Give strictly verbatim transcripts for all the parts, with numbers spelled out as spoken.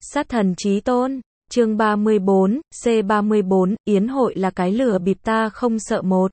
Sát thần chí tôn, chương ba mươi bốn, C ba mươi bốn, yến hội là cái lừa bịp ta không sợ một.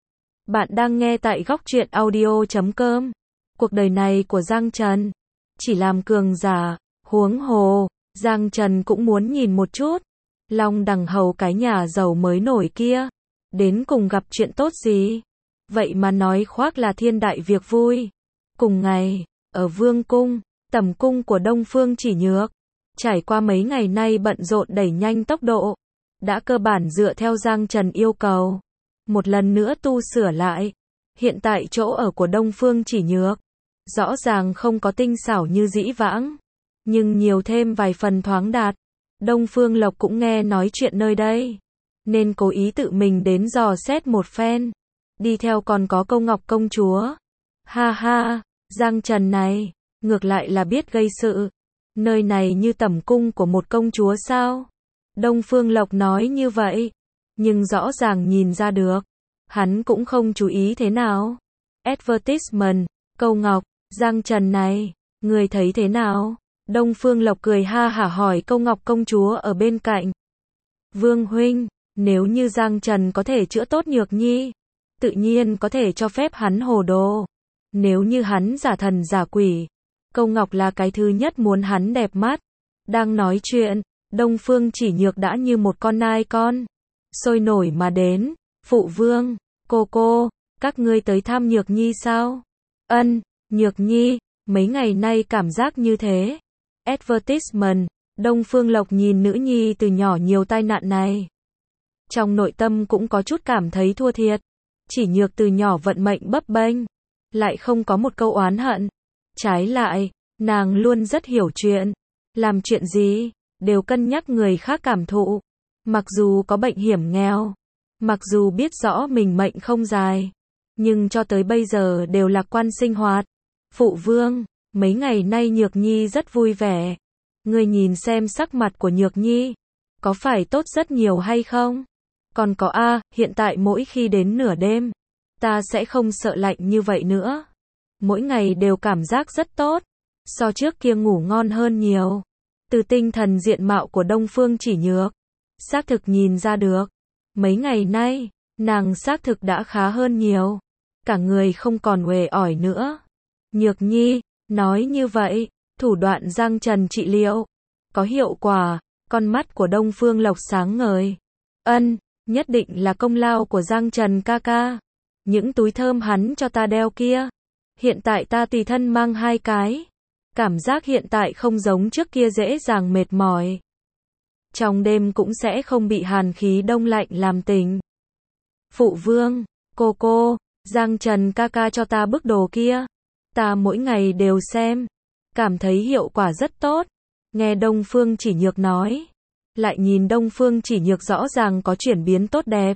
Bạn đang nghe tại góc truyện audio chấm com. Cuộc đời này của Giang Trần, chỉ làm cường giả, huống hồ, Giang Trần cũng muốn nhìn một chút. Long đằng hầu cái nhà giàu mới nổi kia, đến cùng gặp chuyện tốt gì? Vậy mà nói khoác là thiên đại việc vui. Cùng ngày, ở Vương Cung, tẩm cung của Đông Phương Chỉ Nhược, trải qua mấy ngày nay bận rộn đẩy nhanh tốc độ, đã cơ bản dựa theo Giang Trần yêu cầu, một lần nữa tu sửa lại. Hiện tại chỗ ở của Đông Phương Chỉ Nhược, rõ ràng không có tinh xảo như dĩ vãng, nhưng nhiều thêm vài phần thoáng đạt. Đông Phương Lộc cũng nghe nói chuyện nơi đây, nên cố ý tự mình đến dò xét một phen. Đi theo còn có Câu Ngọc công chúa. Ha ha, Giang Trần này, ngược lại là biết gây sự. Nơi này như tẩm cung của một công chúa sao? Đông Phương Lộc nói như vậy, nhưng rõ ràng nhìn ra được, hắn cũng không chú ý thế nào. Advertisement, Câu Ngọc, Giang Trần này, người thấy thế nào? Đông Phương Lộc cười ha hả hỏi Câu Ngọc công chúa ở bên cạnh. Vương huynh, nếu như Giang Trần có thể chữa tốt Nhược Nhi, tự nhiên có thể cho phép hắn hồ đồ. Nếu như hắn giả thần giả quỷ, Câu Ngọc là cái thứ nhất muốn hắn đẹp mắt. Đang nói chuyện, Đông Phương Chỉ Nhược đã như một con nai con, sôi nổi mà đến. Phụ vương, cô cô, các ngươi tới thăm Nhược Nhi sao? Ân, Nhược Nhi, mấy ngày nay cảm giác như thế. Advertisement, Đông Phương Lộc nhìn nữ nhi từ nhỏ nhiều tai nạn này, trong nội tâm cũng có chút cảm thấy thua thiệt. Chỉ Nhược từ nhỏ vận mệnh bấp bênh, lại không có một câu oán hận. Trái lại, nàng luôn rất hiểu chuyện, làm chuyện gì, đều cân nhắc người khác cảm thụ. Mặc dù có bệnh hiểm nghèo, mặc dù biết rõ mình mệnh không dài, nhưng cho tới bây giờ đều lạc quan sinh hoạt. Phụ vương, mấy ngày nay Nhược Nhi rất vui vẻ. Ngươi nhìn xem sắc mặt của Nhược Nhi, có phải tốt rất nhiều hay không? Còn có a, hiện tại mỗi khi đến nửa đêm, ta sẽ không sợ lạnh như vậy nữa. Mỗi ngày đều cảm giác rất tốt, so trước kia ngủ ngon hơn nhiều. Từ tinh thần diện mạo của Đông Phương Chỉ Nhược, xác thực nhìn ra được, mấy ngày nay, nàng xác thực đã khá hơn nhiều, cả người không còn uể oải nữa. Nhược Nhi, nói như vậy, thủ đoạn Giang Trần trị liệu, có hiệu quả. Con mắt của Đông Phương Lộc sáng ngời. Ân, nhất định là công lao của Giang Trần ca ca. Những túi thơm hắn cho ta đeo kia, hiện tại ta tùy thân mang hai cái. Cảm giác hiện tại không giống trước kia dễ dàng mệt mỏi. Trong đêm cũng sẽ không bị hàn khí đông lạnh làm tình. Phụ vương, cô cô, Giang Trần ca ca cho ta bức đồ kia, ta mỗi ngày đều xem, cảm thấy hiệu quả rất tốt. Nghe Đông Phương Chỉ Nhược nói, lại nhìn Đông Phương Chỉ Nhược rõ ràng có chuyển biến tốt đẹp.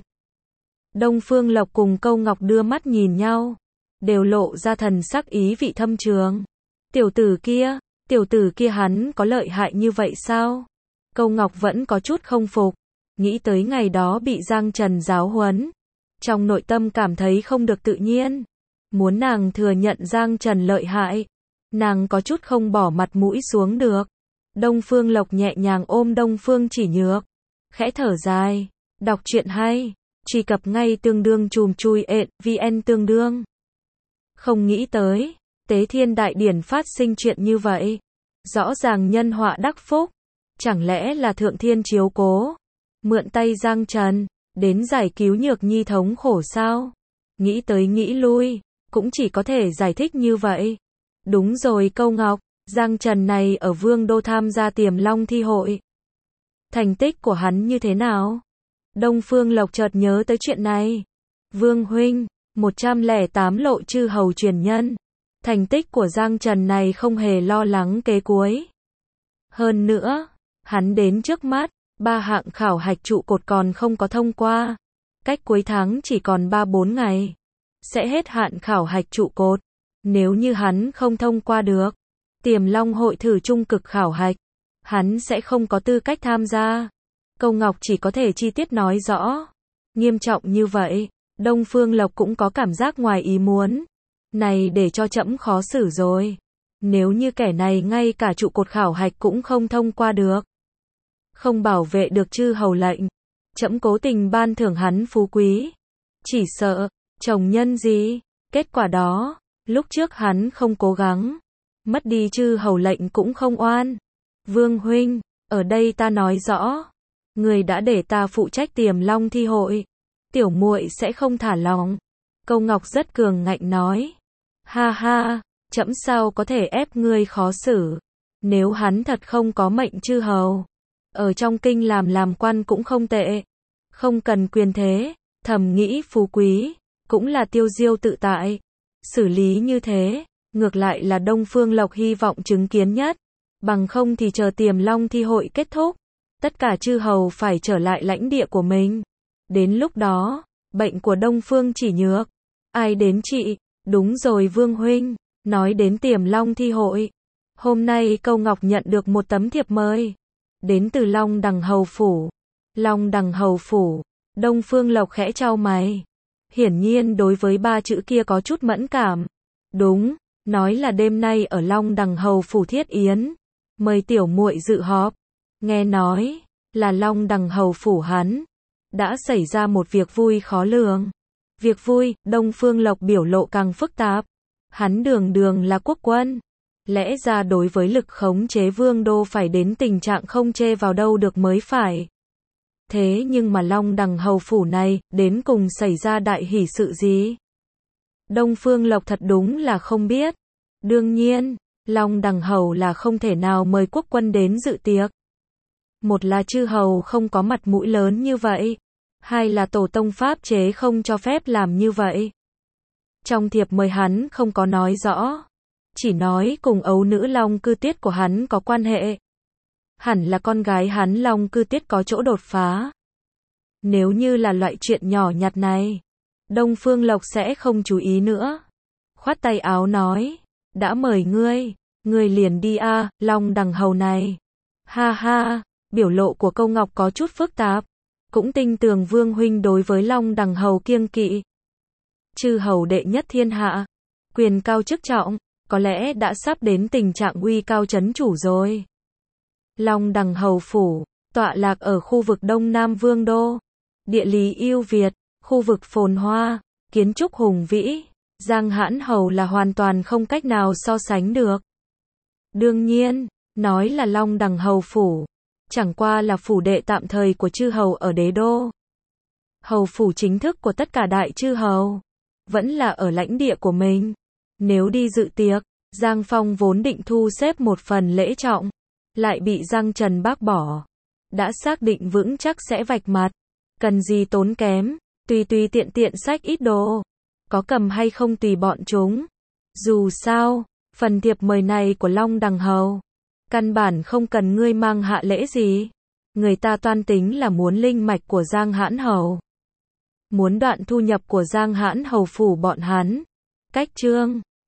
Đông Phương Lộc cùng Câu Ngọc đưa mắt nhìn nhau, đều lộ ra thần sắc ý vị thâm trường. Tiểu tử kia, tiểu tử kia hắn có lợi hại như vậy sao? Câu Ngọc vẫn có chút không phục, nghĩ tới ngày đó bị Giang Trần giáo huấn, trong nội tâm cảm thấy không được tự nhiên. Muốn nàng thừa nhận Giang Trần lợi hại, nàng có chút không bỏ mặt mũi xuống được. Đông Phương Lộc nhẹ nhàng ôm Đông Phương Chỉ Nhược, khẽ thở dài. Đọc truyện hay, truy cập ngay tương đương chùm chui ện vn tương đương. Không nghĩ tới, Tế Thiên Đại Điển phát sinh chuyện như vậy. Rõ ràng nhân họa đắc phúc, chẳng lẽ là Thượng Thiên chiếu cố, mượn tay Giang Trần, đến giải cứu Nhược Nhi thống khổ sao? Nghĩ tới nghĩ lui, cũng chỉ có thể giải thích như vậy. Đúng rồi Câu Ngọc, Giang Trần này ở Vương Đô tham gia Tiềm Long thi hội, thành tích của hắn như thế nào? Đông Phương Lộc chợt nhớ tới chuyện này. Vương huynh, một trăm lẻ tám lộ chư hầu truyền nhân, thành tích của Giang Trần này không hề lo lắng kế cuối. Hơn nữa, hắn đến trước mắt, ba hạng khảo hạch trụ cột còn không có thông qua. Cách cuối tháng chỉ còn ba bốn ngày, sẽ hết hạn khảo hạch trụ cột. Nếu như hắn không thông qua được Tiềm Long hội thử trung cực khảo hạch, hắn sẽ không có tư cách tham gia. Câu Ngọc chỉ có thể chi tiết nói rõ. Nghiêm trọng như vậy, Đông Phương Lộc cũng có cảm giác ngoài ý muốn. Này để cho trẫm khó xử rồi. Nếu như kẻ này ngay cả trụ cột khảo hạch cũng không thông qua được, không bảo vệ được chư hầu lệnh, trẫm cố tình ban thưởng hắn phú quý, chỉ sợ chồng nhân gì. Kết quả đó, lúc trước hắn không cố gắng, mất đi chư hầu lệnh cũng không oan. Vương huynh, ở đây ta nói rõ, người đã để ta phụ trách Tiềm Long thi hội, tiểu muội sẽ không thả lòng. Câu Ngọc rất cường ngạnh nói. Ha ha, trẫm sao có thể ép ngươi khó xử. Nếu hắn thật không có mệnh chư hầu, ở trong kinh làm làm quan cũng không tệ. Không cần quyền thế, thầm nghĩ phú quý, cũng là tiêu diêu tự tại. Xử lý như thế, ngược lại là Đông Phương Lộc hy vọng chứng kiến nhất. Bằng không thì chờ Tiềm Long thi hội kết thúc, tất cả chư hầu phải trở lại lãnh địa của mình. Đến lúc đó, bệnh của Đông Phương Chỉ Nhược, ai đến trị? Đúng rồi Vương huynh, nói đến Tiềm Long thi hội. Hôm nay Câu Ngọc nhận được một tấm thiệp mời, đến từ Long Đằng Hầu Phủ. Long Đằng Hầu Phủ, Đông Phương Lộc khẽ chau mày. Hiển nhiên đối với ba chữ kia có chút mẫn cảm. Đúng, nói là đêm nay ở Long Đằng Hầu Phủ thiết yến, mời tiểu muội dự họp. Nghe nói, là Long Đằng Hầu Phủ hắn, đã xảy ra một việc vui khó lường. Việc vui, Đông Phương Lộc biểu lộ càng phức tạp. Hắn đường đường là quốc quân. Lẽ ra đối với lực khống chế vương đô phải đến tình trạng không chê vào đâu được mới phải. Thế nhưng mà Long Đằng Hầu Phủ này, đến cùng xảy ra đại hỷ sự gì? Đông Phương Lộc thật đúng là không biết. Đương nhiên, Long Đằng Hầu là không thể nào mời quốc quân đến dự tiệc. Một là chư hầu không có mặt mũi lớn như vậy. Hai là tổ tông pháp chế không cho phép làm như vậy. Trong thiệp mời hắn không có nói rõ, chỉ nói cùng ấu nữ Long Cư Tiết của hắn có quan hệ. Hẳn là con gái hắn Long Cư Tiết có chỗ đột phá. Nếu như là loại chuyện nhỏ nhặt này, Đông Phương Lộc sẽ không chú ý nữa. Khoát tay áo nói, đã mời ngươi, ngươi liền đi a, à, Long Đằng Hầu này. Ha ha, biểu lộ của Câu Ngọc có chút phức tạp. Cũng tin tưởng Vương huynh đối với Long Đằng Hầu kiêng kỵ. Chư hầu đệ nhất thiên hạ, quyền cao chức trọng, có lẽ đã sắp đến tình trạng uy cao chấn chủ rồi. Long Đằng Hầu Phủ, tọa lạc ở khu vực Đông Nam Vương đô, địa lý ưu việt, khu vực phồn hoa, kiến trúc hùng vĩ, Giang Hãn Hầu là hoàn toàn không cách nào so sánh được. Đương nhiên, nói là Long Đằng Hầu Phủ, chẳng qua là phủ đệ tạm thời của chư hầu ở đế đô. Hầu phủ chính thức của tất cả đại chư hầu, vẫn là ở lãnh địa của mình. Nếu đi dự tiệc, Giang Phong vốn định thu xếp một phần lễ trọng, lại bị Giang Trần bác bỏ. Đã xác định vững chắc sẽ vạch mặt, cần gì tốn kém, tùy tùy tiện tiện xách ít đồ. Có cầm hay không tùy bọn chúng. Dù sao, phần thiệp mời này của Long Đằng Hầu, căn bản không cần ngươi mang hạ lễ gì. Người ta toan tính là muốn linh mạch của Giang Hãn Hầu, muốn đoạn thu nhập của Giang Hãn Hầu phủ bọn hắn. Cách chương